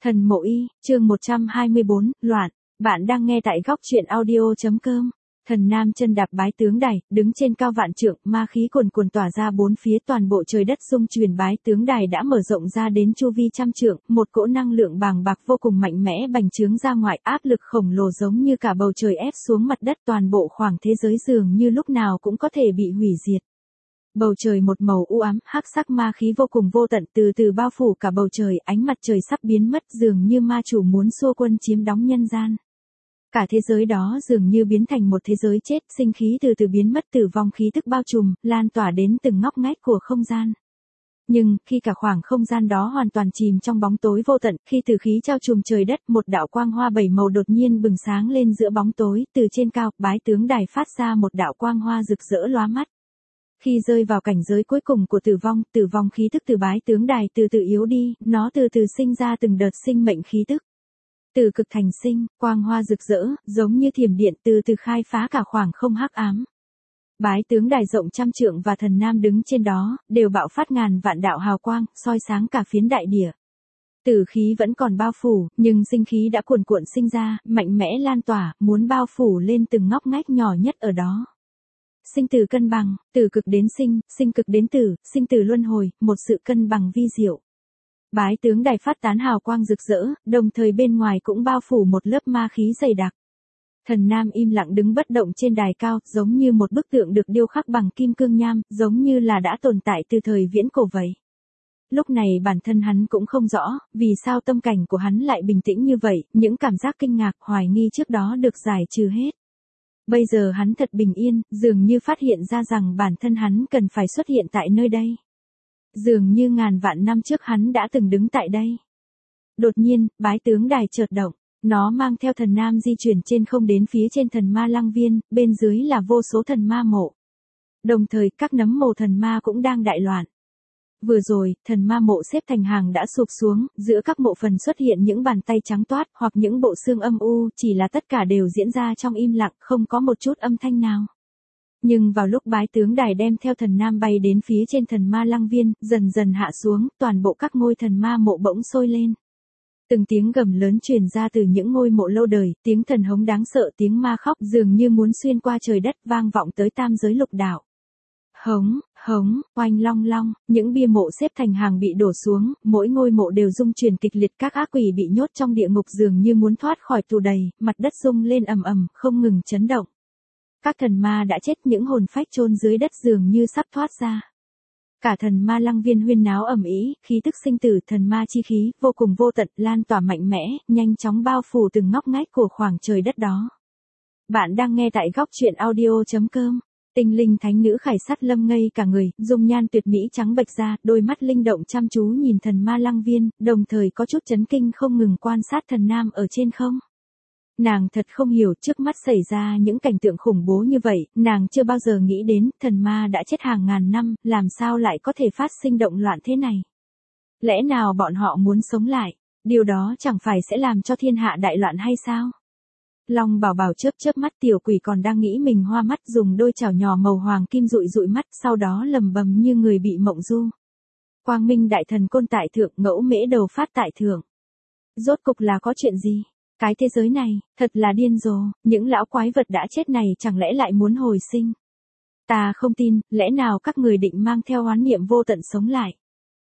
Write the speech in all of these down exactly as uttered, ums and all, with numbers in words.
Thần Mộ Y, chương một trăm hai mươi bốn, loạn. Bạn đang nghe tại góc truyện audio chấm com. Thần Nam chân đạp bái tướng đài, đứng trên cao vạn trượng, ma khí cuồn cuồn tỏa ra bốn phía, toàn bộ trời đất rung chuyển. Bái tướng đài đã mở rộng ra đến chu vi trăm trượng, một cỗ năng lượng bàng bạc vô cùng mạnh mẽ bành trướng ra ngoài, áp lực khổng lồ giống như cả bầu trời ép xuống mặt đất, toàn bộ khoảng thế giới dường như lúc nào cũng có thể bị hủy diệt. Bầu trời một màu u ám, hắc sắc ma khí vô cùng vô tận từ từ bao phủ cả bầu trời, ánh mặt trời sắp biến mất, dường như ma chủ muốn xua quân chiếm đóng nhân gian. Cả thế giới đó dường như biến thành một thế giới chết, sinh khí từ từ biến mất, tử vong khí tức bao trùm, lan tỏa đến từng ngóc ngách của không gian. Nhưng, khi cả khoảng không gian đó hoàn toàn chìm trong bóng tối vô tận, khi tử khí trao trùm trời đất, một đạo quang hoa bảy màu đột nhiên bừng sáng lên giữa bóng tối, từ trên cao, bái tướng đài phát ra một đạo quang hoa rực rỡ lóa mắt. Khi rơi vào cảnh giới cuối cùng của tử vong, tử vong khí tức từ bái tướng đài từ từ yếu đi, nó từ từ sinh ra từng đợt sinh mệnh khí tức. Từ cực thành sinh, quang hoa rực rỡ, giống như thiểm điện từ từ khai phá cả khoảng không hắc ám. Bái tướng đài rộng trăm trượng và thần nam đứng trên đó, đều bạo phát ngàn vạn đạo hào quang, soi sáng cả phiến đại địa. Tử khí vẫn còn bao phủ, nhưng sinh khí đã cuồn cuộn sinh ra, mạnh mẽ lan tỏa, muốn bao phủ lên từng ngóc ngách nhỏ nhất ở đó. Sinh tử cân bằng, từ cực đến sinh, sinh cực đến tử, sinh tử luân hồi, một sự cân bằng vi diệu. Bái tướng đài phát tán hào quang rực rỡ, đồng thời bên ngoài cũng bao phủ một lớp ma khí dày đặc. Thần Nam im lặng đứng bất động trên đài cao, giống như một bức tượng được điêu khắc bằng kim cương nham, giống như là đã tồn tại từ thời viễn cổ vậy. Lúc này bản thân hắn cũng không rõ, vì sao tâm cảnh của hắn lại bình tĩnh như vậy, những cảm giác kinh ngạc, hoài nghi trước đó được giải trừ hết. Bây giờ hắn thật bình yên, dường như phát hiện ra rằng bản thân hắn cần phải xuất hiện tại nơi đây. Dường như ngàn vạn năm trước hắn đã từng đứng tại đây. Đột nhiên, bái tướng đài chợt động, nó mang theo thần nam di chuyển trên không đến phía trên thần ma lăng viên, bên dưới là vô số thần ma mộ. Đồng thời các nấm mồ thần ma cũng đang đại loạn. Vừa rồi, thần ma mộ xếp thành hàng đã sụp xuống, giữa các mộ phần xuất hiện những bàn tay trắng toát hoặc những bộ xương âm u, chỉ là tất cả đều diễn ra trong im lặng, không có một chút âm thanh nào. Nhưng vào lúc bái tướng đài đem theo thần nam bay đến phía trên thần ma lăng viên, dần dần hạ xuống, toàn bộ các ngôi thần ma mộ bỗng sôi lên. Từng tiếng gầm lớn truyền ra từ những ngôi mộ lâu đời, tiếng thần hống đáng sợ, tiếng ma khóc dường như muốn xuyên qua trời đất, vang vọng tới tam giới lục đạo. Hống, hống, oanh long long, những bia mộ xếp thành hàng bị đổ xuống, mỗi ngôi mộ đều rung chuyển kịch liệt, các ác quỷ bị nhốt trong địa ngục dường như muốn thoát khỏi tù đầy, mặt đất rung lên ầm ầm, không ngừng chấn động. Các thần ma đã chết, những hồn phách chôn dưới đất dường như sắp thoát ra. Cả thần ma lăng viên huyên náo ầm ĩ, khí tức sinh tử, thần ma chi khí, vô cùng vô tận, lan tỏa mạnh mẽ, nhanh chóng bao phủ từng ngóc ngách của khoảng trời đất đó. Bạn đang nghe tại góc truyện audio chấm com. Tinh linh thánh nữ Khải Sát Lâm ngây cả người, dung nhan tuyệt mỹ trắng bệch ra, đôi mắt linh động chăm chú nhìn thần ma lăng viên, đồng thời có chút chấn kinh không ngừng quan sát thần nam ở trên không. Nàng thật không hiểu trước mắt xảy ra những cảnh tượng khủng bố như vậy, nàng chưa bao giờ nghĩ đến, thần ma đã chết hàng ngàn năm, làm sao lại có thể phát sinh động loạn thế này. Lẽ nào bọn họ muốn sống lại, điều đó chẳng phải sẽ làm cho thiên hạ đại loạn hay sao? Long Bảo Bảo chớp chớp mắt, tiểu quỷ còn đang nghĩ mình hoa mắt, dùng đôi chảo nhỏ màu hoàng kim dụi dụi mắt, sau đó lầm bầm như người bị mộng du. Quang Minh đại thần côn tại thượng, ngẫu mễ đầu phát tại thượng. Rốt cục là có chuyện gì? Cái thế giới này, thật là điên rồ, những lão quái vật đã chết này chẳng lẽ lại muốn hồi sinh? Ta không tin, lẽ nào các người định mang theo oán niệm vô tận sống lại?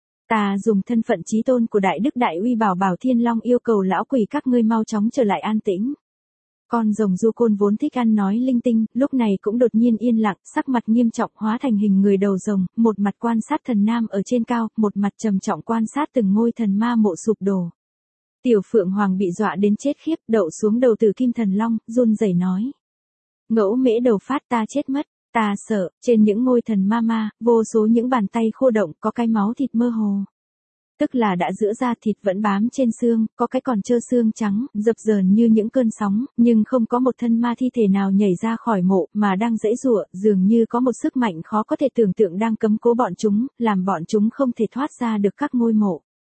Ta dùng thân phận chí tôn của Đại Đức Đại Uy Bảo Bảo Thiên Long yêu cầu lão quỷ các ngươi mau chóng trở lại an tĩnh. Con rồng du côn vốn thích ăn nói linh tinh, lúc này cũng đột nhiên yên lặng, sắc mặt nghiêm trọng hóa thành hình người đầu rồng, một mặt quan sát thần nam ở trên cao, một mặt trầm trọng quan sát từng ngôi thần ma mộ sụp đổ. Tiểu Phượng Hoàng bị dọa đến chết khiếp, đậu xuống đầu Tử Kim Thần Long, run rẩy nói. Ngẫu mễ đầu phát, ta chết mất, ta sợ, trên những ngôi thần ma ma, vô số những bàn tay khô động, có cái máu thịt mơ hồ. Tức là đã giữa ra, thịt vẫn bám trên xương, có cái còn trơ xương trắng, dập dờn như những cơn sóng, nhưng không có một thân ma thi thể nào nhảy ra khỏi mộ, mà đang giãy giụa, dường như có một sức mạnh khó có thể tưởng tượng đang cấm cố bọn chúng, làm bọn chúng không thể thoát ra được các ngôi mộ.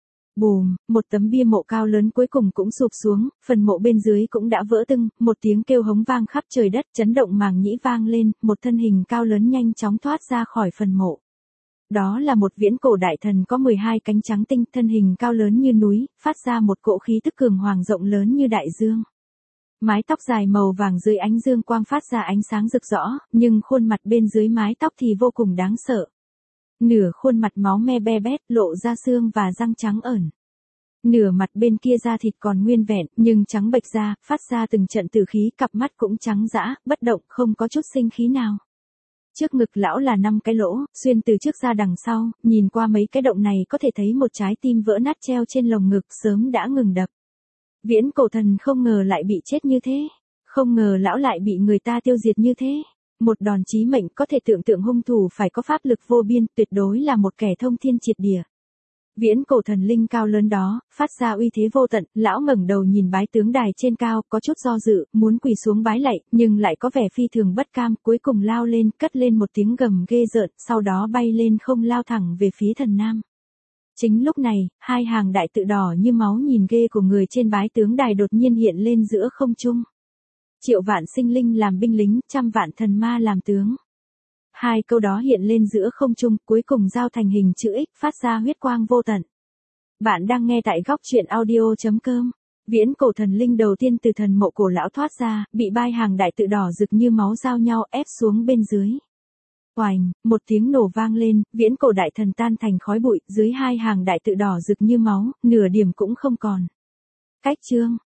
Bùm, một tấm bia mộ cao lớn cuối cùng cũng sụp xuống, phần mộ bên dưới cũng đã vỡ tưng, một tiếng kêu hống vang khắp trời đất, chấn động màng nhĩ vang lên, một thân hình cao lớn nhanh chóng thoát ra khỏi phần mộ. Đó là một viễn cổ đại thần có mười hai cánh trắng tinh, thân hình cao lớn như núi, phát ra một cỗ khí tức cường hoàng rộng lớn như đại dương. Mái tóc dài màu vàng dưới ánh dương quang phát ra ánh sáng rực rõ, nhưng khuôn mặt bên dưới mái tóc thì vô cùng đáng sợ. Nửa khuôn mặt máu me be bét, lộ ra xương và răng trắng ẩn. Nửa mặt bên kia da thịt còn nguyên vẹn, nhưng trắng bệch ra, phát ra từng trận tử khí, cặp mắt cũng trắng dã, bất động, không có chút sinh khí nào. Trước ngực lão là năm cái lỗ, xuyên từ trước ra đằng sau, nhìn qua mấy cái động này có thể thấy một trái tim vỡ nát treo trên lồng ngực sớm đã ngừng đập. Viễn cổ thần không ngờ lại bị chết như thế, không ngờ lão lại bị người ta tiêu diệt như thế. Một đòn chí mệnh, có thể tưởng tượng hung thủ phải có pháp lực vô biên, tuyệt đối là một kẻ thông thiên triệt địa. Viễn cổ thần linh cao lớn đó, phát ra uy thế vô tận, lão ngẩng đầu nhìn bái tướng đài trên cao, có chút do dự, muốn quỳ xuống bái lạy, nhưng lại có vẻ phi thường bất cam, cuối cùng lao lên, cất lên một tiếng gầm ghê rợn, sau đó bay lên không lao thẳng về phía thần nam. Chính lúc này, hai hàng đại tự đỏ như máu nhìn ghê của người trên bái tướng đài đột nhiên hiện lên giữa không trung. Triệu vạn sinh linh làm binh lính, trăm vạn thần ma làm tướng. Hai câu đó hiện lên giữa không trung, cuối cùng giao thành hình chữ X, phát ra huyết quang vô tận. Bạn đang nghe tại góc truyện audio chấm com. Viễn cổ thần linh đầu tiên từ thần mộ cổ lão thoát ra, bị hai hàng đại tự đỏ rực như máu giao nhau ép xuống bên dưới. Oành, một tiếng nổ vang lên, viễn cổ đại thần tan thành khói bụi, dưới hai hàng đại tự đỏ rực như máu, nửa điểm cũng không còn. Cách chương